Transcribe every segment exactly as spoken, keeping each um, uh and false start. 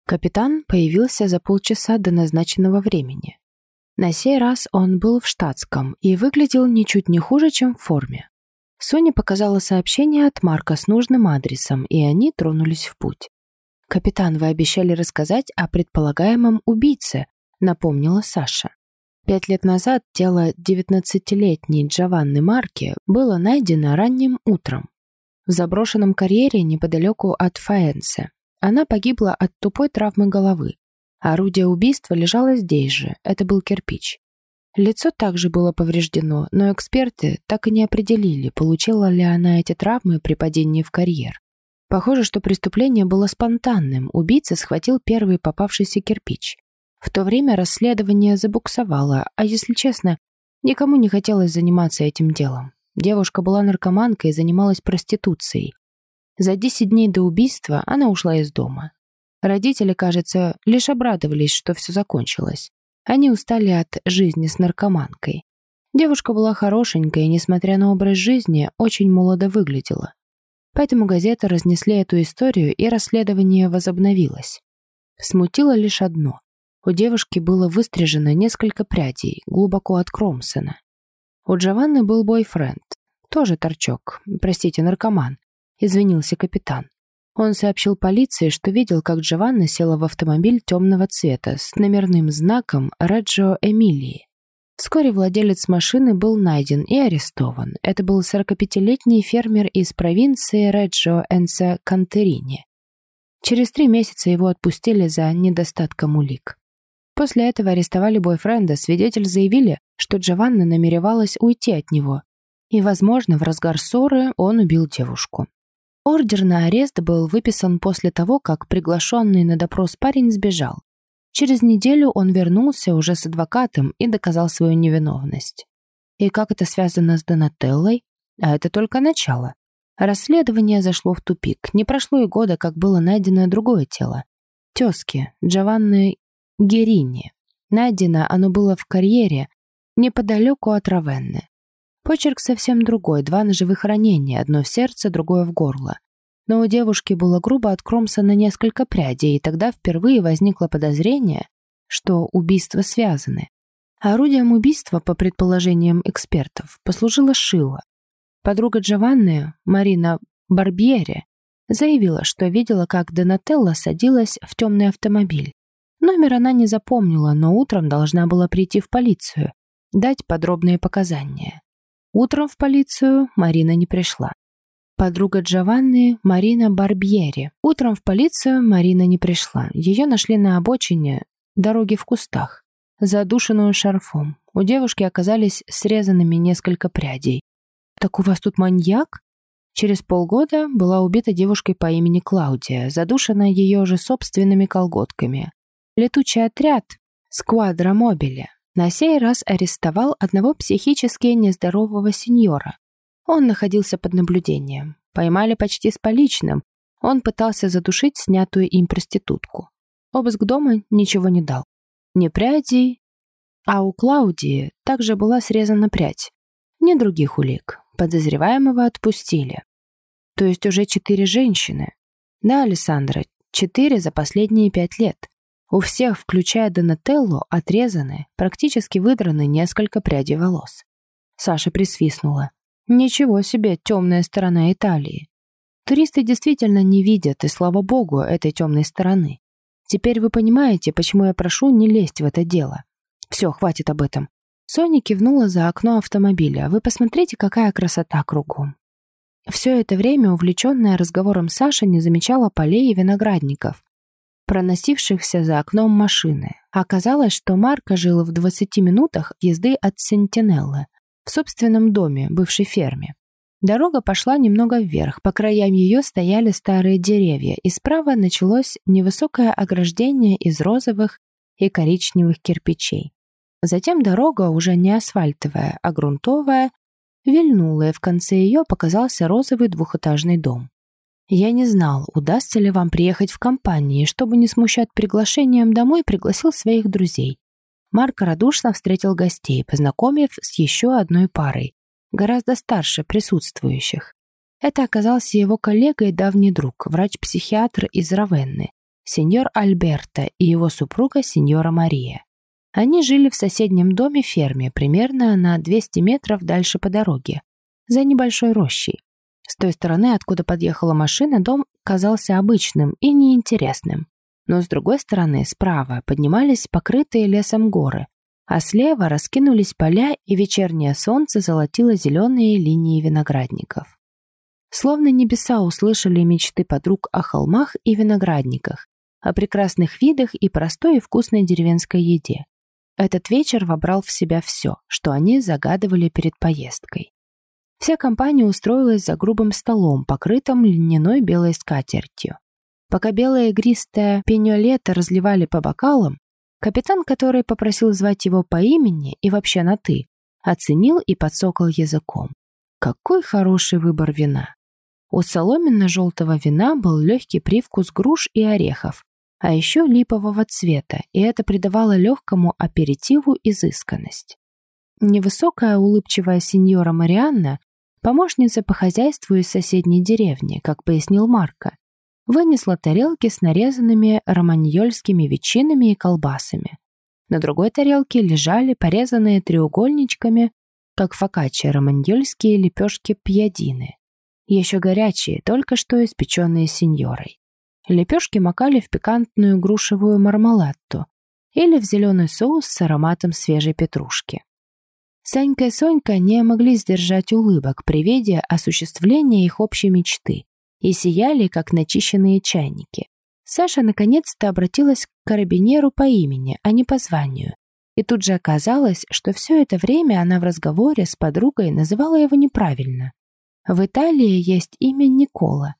Капитан появился за полчаса до назначенного времени. На сей раз он был в штатском и выглядел ничуть не хуже, чем в форме. Соня показала сообщение от Марка с нужным адресом, и они тронулись в путь. «Капитан, вы обещали рассказать о предполагаемом убийце», — напомнила Саша. Пять лет назад тело девятнадцатилетней Джованны Марки было найдено ранним утром в заброшенном карьере неподалеку от Фаэнсе. Она погибла от тупой травмы головы. Орудие убийства лежало здесь же, это был кирпич. Лицо также было повреждено, но эксперты так и не определили, получила ли она эти травмы при падении в карьер. Похоже, что преступление было спонтанным, убийца схватил первый попавшийся кирпич. В то время расследование забуксовало, а если честно, никому не хотелось заниматься этим делом. Девушка была наркоманкой и занималась проституцией. За десять дней до убийства она ушла из дома. Родители, кажется, лишь обрадовались, что все закончилось. Они устали от жизни с наркоманкой. Девушка была хорошенькая и, несмотря на образ жизни, очень молодо выглядела. Поэтому газеты разнесли эту историю, и расследование возобновилось. Смутило лишь одно. У девушки было выстрижено несколько прядей, глубоко от Кромсона. У Джованны был бойфренд, тоже торчок, простите, наркоман, извинился капитан. Он сообщил полиции, что видел, как Джованна села в автомобиль темного цвета с номерным знаком Реджо Эмилии. Вскоре владелец машины был найден и арестован. Это был сорокапятилетний фермер из провинции Реджо Энце Кантерини. Через три месяца его отпустили за недостатком улик. После этого арестовали бойфренда, свидетели заявили, что Джованна намеревалась уйти от него, и, возможно, в разгар ссоры он убил девушку. Ордер на арест был выписан после того, как приглашенный на допрос парень сбежал. Через неделю он вернулся уже с адвокатом и доказал свою невиновность. И как это связано с Донателлой? А это только начало. Расследование зашло в тупик. Не прошло и года, как было найдено другое тело. Тезки Джованны Герини. Найдено оно было в карьере, неподалеку от Равенны. Почерк совсем другой, два ножевых ранения, одно в сердце, другое в горло. Но у девушки было грубо от Кромсона несколько прядей, и тогда впервые возникло подозрение, что убийства связаны. Орудием убийства, по предположениям экспертов, послужило шило. Подруга Джованны, Марина Барбьери, заявила, что видела, как Донателла садилась в темный автомобиль. Номер она не запомнила, но утром должна была прийти в полицию, дать подробные показания. Утром в полицию Марина не пришла. Подруга Джованны, Марина Барбьери. Утром в полицию Марина не пришла. Ее нашли на обочине дороги в кустах, задушенную шарфом. У девушки оказались срезанными несколько прядей. «Так у вас тут маньяк?» Через полгода была убита девушкой по имени Клаудия, задушена ее же собственными колготками. Летучий отряд «Сквадра Мобиле» на сей раз арестовал одного психически нездорового сеньора. Он находился под наблюдением. Поймали почти с поличным. Он пытался задушить снятую им проститутку. Обыск дома ничего не дал. Ни прядей, а у Клаудии также была срезана прядь. Ни других улик. Подозреваемого отпустили. То есть уже четыре женщины. Да, Алессандра, четыре за последние пять лет. У всех, включая Донателлу, отрезаны, практически выдраны несколько прядей волос. Саша присвистнула. Ничего себе, темная сторона Италии. Туристы действительно не видят, и слава богу, этой темной стороны. Теперь вы понимаете, почему я прошу не лезть в это дело. Все, хватит об этом. Соня кивнула за окно автомобиля. Вы посмотрите, какая красота кругом. Все это время, увлеченная разговором, Саша не замечала полей и виноградников, проносившихся за окном машины. Оказалось, что Марко жил в двадцати минутах езды от Сентинеллы, в собственном доме, бывшей ферме. Дорога пошла немного вверх, по краям ее стояли старые деревья, и справа началось невысокое ограждение из розовых и коричневых кирпичей. Затем дорога, уже не асфальтовая, а грунтовая, вильнула, и в конце ее показался розовый двухэтажный дом. Я не знал, удастся ли вам приехать в компании, чтобы не смущать приглашением домой, пригласил своих друзей. Марко радушно встретил гостей, познакомив с еще одной парой, гораздо старше присутствующих. Это оказался его коллега и давний друг, врач-психиатр из Равенны, сеньор Альберто и его супруга сеньора Мария. Они жили в соседнем доме-ферме, примерно на двести метров дальше по дороге, за небольшой рощей. С той стороны, откуда подъехала машина, дом казался обычным и неинтересным. Но с другой стороны, справа, поднимались покрытые лесом горы, а слева раскинулись поля, и вечернее солнце золотило зеленые линии виноградников. Словно небеса услышали мечты подруг о холмах и виноградниках, о прекрасных видах и простой и вкусной деревенской еде. Этот вечер вобрал в себя все, что они загадывали перед поездкой. Вся компания устроилась за грубым столом, покрытым льняной белой скатертью. Пока белое игристое пеньолето разливали по бокалам, капитан, который попросил звать его по имени и вообще на «ты», оценил и подсокал языком. Какой хороший выбор вина! У соломенно-желтого вина был легкий привкус груш и орехов, а еще липового цвета, и это придавало легкому аперитиву изысканность. Невысокая улыбчивая сеньора Марианна, помощница по хозяйству из соседней деревни, как пояснил Марко, вынесла тарелки с нарезанными романьольскими ветчинами и колбасами. На другой тарелке лежали порезанные треугольничками, как фокаччо, романьольские лепешки пьядины, еще горячие, только что испеченные сеньорой. Лепешки макали в пикантную грушевую мармелатту или в зеленый соус с ароматом свежей петрушки. Санька и Сонька не могли сдержать улыбок при виде осуществления их общей мечты и сияли, как начищенные чайники. Саша наконец-то обратилась к карабинеру по имени, а не по званию. И тут же оказалось, что все это время она в разговоре с подругой называла его неправильно. В Италии есть имя Никола,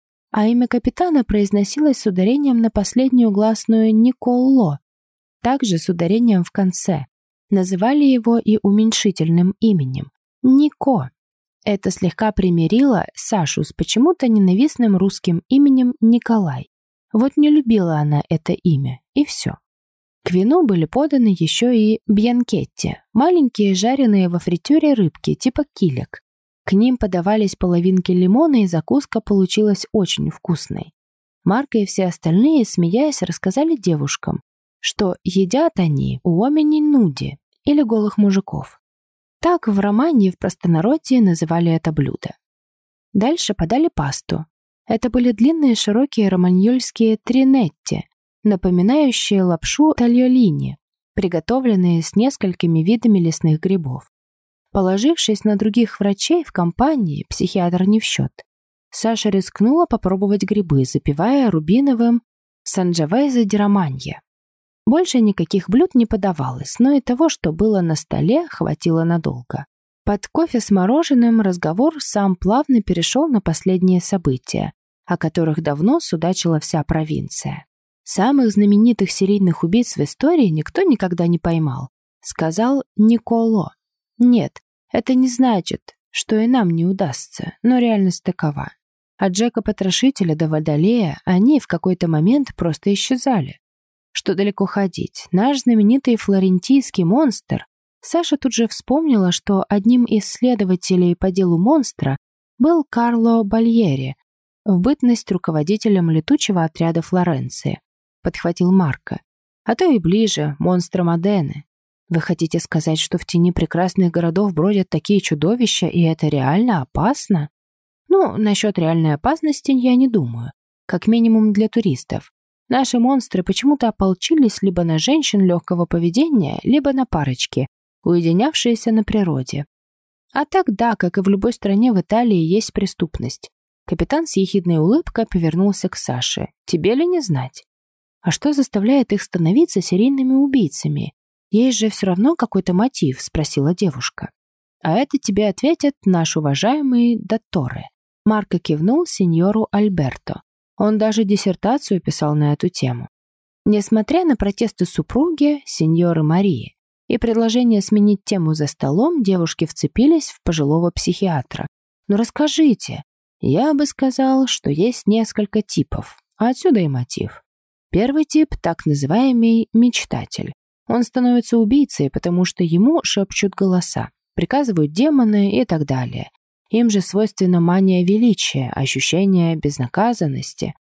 а имя капитана произносилось с ударением на последнюю гласную «Николло», также с ударением в конце. Называли его и уменьшительным именем – Нико. Это слегка примирило Сашу с почему-то ненавистным русским именем Николай. Вот не любила она это имя, и все. К вину были поданы еще и бьянкетти – маленькие жареные во фритюре рыбки типа килек. К ним подавались половинки лимона, и закуска получилась очень вкусной. Марко и все остальные, смеясь, рассказали девушкам, что едят они уомени нуди или голых мужиков. Так в романе и в простонародье называли это блюдо. Дальше подали пасту. Это были длинные широкие романьольские тринетти, напоминающие лапшу тальолини, приготовленные с несколькими видами лесных грибов. Положившись на других врачей в компании, психиатр не в счет, Саша рискнула попробовать грибы, запивая рубиновым санджавезе ди романье. Больше никаких блюд не подавалось, но и того, что было на столе, хватило надолго. Под кофе с мороженым разговор сам плавно перешел на последние события, о которых давно судачила вся провинция. Самых знаменитых серийных убийц в истории никто никогда не поймал, сказал Николо. Нет, это не значит, что и нам не удастся, но реальность такова. От Джека-потрошителя до Водолея они в какой-то момент просто исчезали. Что далеко ходить, наш знаменитый флорентийский монстр. Саша тут же вспомнила, что одним из следователей по делу монстра был Карло Бальери, в бытность руководителем летучего отряда Флоренции, подхватил Марко. А то и ближе, монстра Модены. Вы хотите сказать, что в тени прекрасных городов бродят такие чудовища, и это реально опасно? Ну, насчет реальной опасности я не думаю. Как минимум для туристов. Наши монстры почему-то ополчились либо на женщин легкого поведения, либо на парочки, уединявшиеся на природе. А так да, как и в любой стране, в Италии есть преступность. Капитан с ехидной улыбкой повернулся к Саше. Тебе ли не знать? А что заставляет их становиться серийными убийцами? Есть же все равно какой-то мотив, спросила девушка. А это тебе ответят наш уважаемый дотторе. Марко кивнул сеньору Альберто. Он даже диссертацию писал на эту тему. Несмотря на протесты супруги, сеньоры Марии, и предложение сменить тему за столом, девушки вцепились в пожилого психиатра. «Ну расскажите». Я бы сказал, что есть несколько типов, а отсюда и мотив. Первый тип – так называемый мечтатель. Он становится убийцей, потому что ему шепчут голоса, приказывают демоны и так далее. Им же свойственна мания величия, ощущение безнаказанности.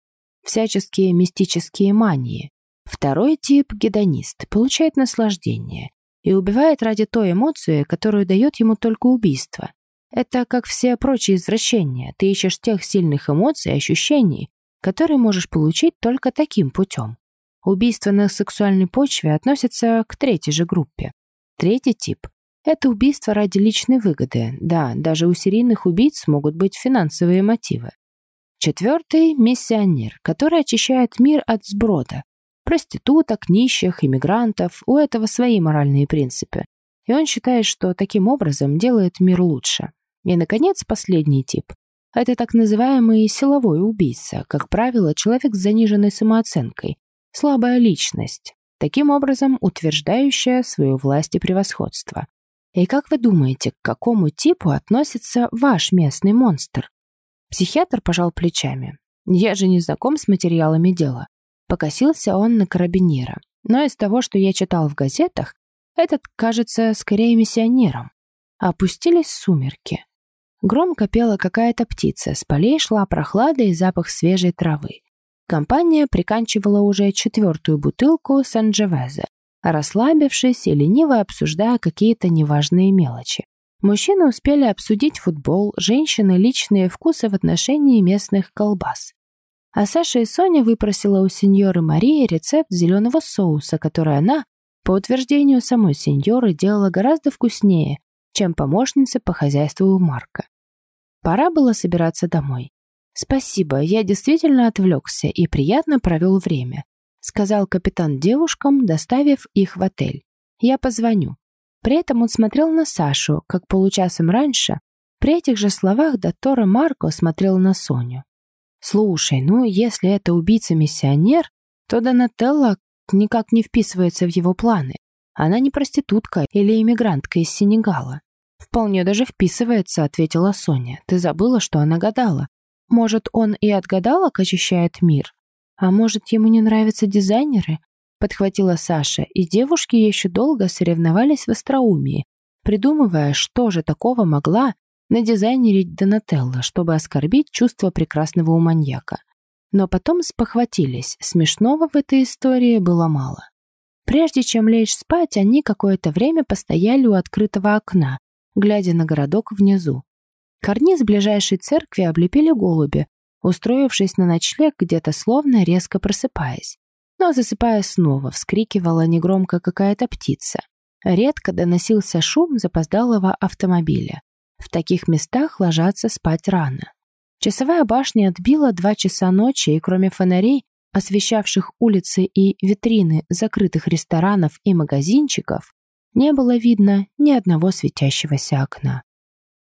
всяческие мистические мании. Второй тип – гедонист, получает наслаждение и убивает ради той эмоции, которую дает ему только убийство. Это как все прочие извращения. Ты ищешь тех сильных эмоций и ощущений, которые можешь получить только таким путем. Убийство на сексуальной почве относится к третьей же группе. Третий тип – это убийство ради личной выгоды. Да, даже у серийных убийц могут быть финансовые мотивы. Четвертый – миссионер, который очищает мир от сброда. Проституток, нищих, иммигрантов. У этого свои моральные принципы. И он считает, что таким образом делает мир лучше. И, наконец, последний тип. Это так называемый силовой убийца, как правило, человек с заниженной самооценкой, слабая личность, таким образом утверждающая свою власть и превосходство. И как вы думаете, к какому типу относится ваш местный монстр? Психиатр пожал плечами. Я же не знаком с материалами дела. Покосился он на карабинера. Но из того, что я читал в газетах, этот кажется скорее миссионером. Опустились сумерки. Громко пела какая-то птица, с полей шла прохлада и запах свежей травы. Компания приканчивала уже четвертую бутылку Санджевезе, расслабившись и лениво обсуждая какие-то неважные мелочи. Мужчины успели обсудить футбол, женщины – личные вкусы в отношении местных колбас. А Саша и Соня выпросила у сеньоры Марии рецепт зеленого соуса, который она, по утверждению самой сеньоры, делала гораздо вкуснее, чем помощница по хозяйству у Марка. Пора было собираться домой. «Спасибо, я действительно отвлекся и приятно провел время», сказал капитан девушкам, доставив их в отель. «Я позвоню». При этом он смотрел на Сашу, как получасом раньше. При этих же словах доктора Марко смотрел на Соню. «Слушай, ну если это убийца-миссионер, то Донателла никак не вписывается в его планы. Она не проститутка или иммигрантка из Сенегала». «Вполне даже вписывается», — ответила Соня. «Ты забыла, что она гадала. Может, он и от гадалок очищает мир? А может, ему не нравятся дизайнеры?» Подхватила Саша, и девушки еще долго соревновались в остроумии, придумывая, что же такого могла надизайнерить Донателла, чтобы оскорбить чувство прекрасного у маньяка. Но потом спохватились, смешного в этой истории было мало. Прежде чем лечь спать, они какое-то время постояли у открытого окна, глядя на городок внизу. Карниз ближайшей церкви облепили голуби, устроившись на ночлег где-то словно резко просыпаясь. Но засыпая снова, вскрикивала негромко какая-то птица. Редко доносился шум запоздалого автомобиля. В таких местах ложатся спать рано. Часовая башня отбила два часа ночи, и кроме фонарей, освещавших улицы и витрины закрытых ресторанов и магазинчиков, не было видно ни одного светящегося окна.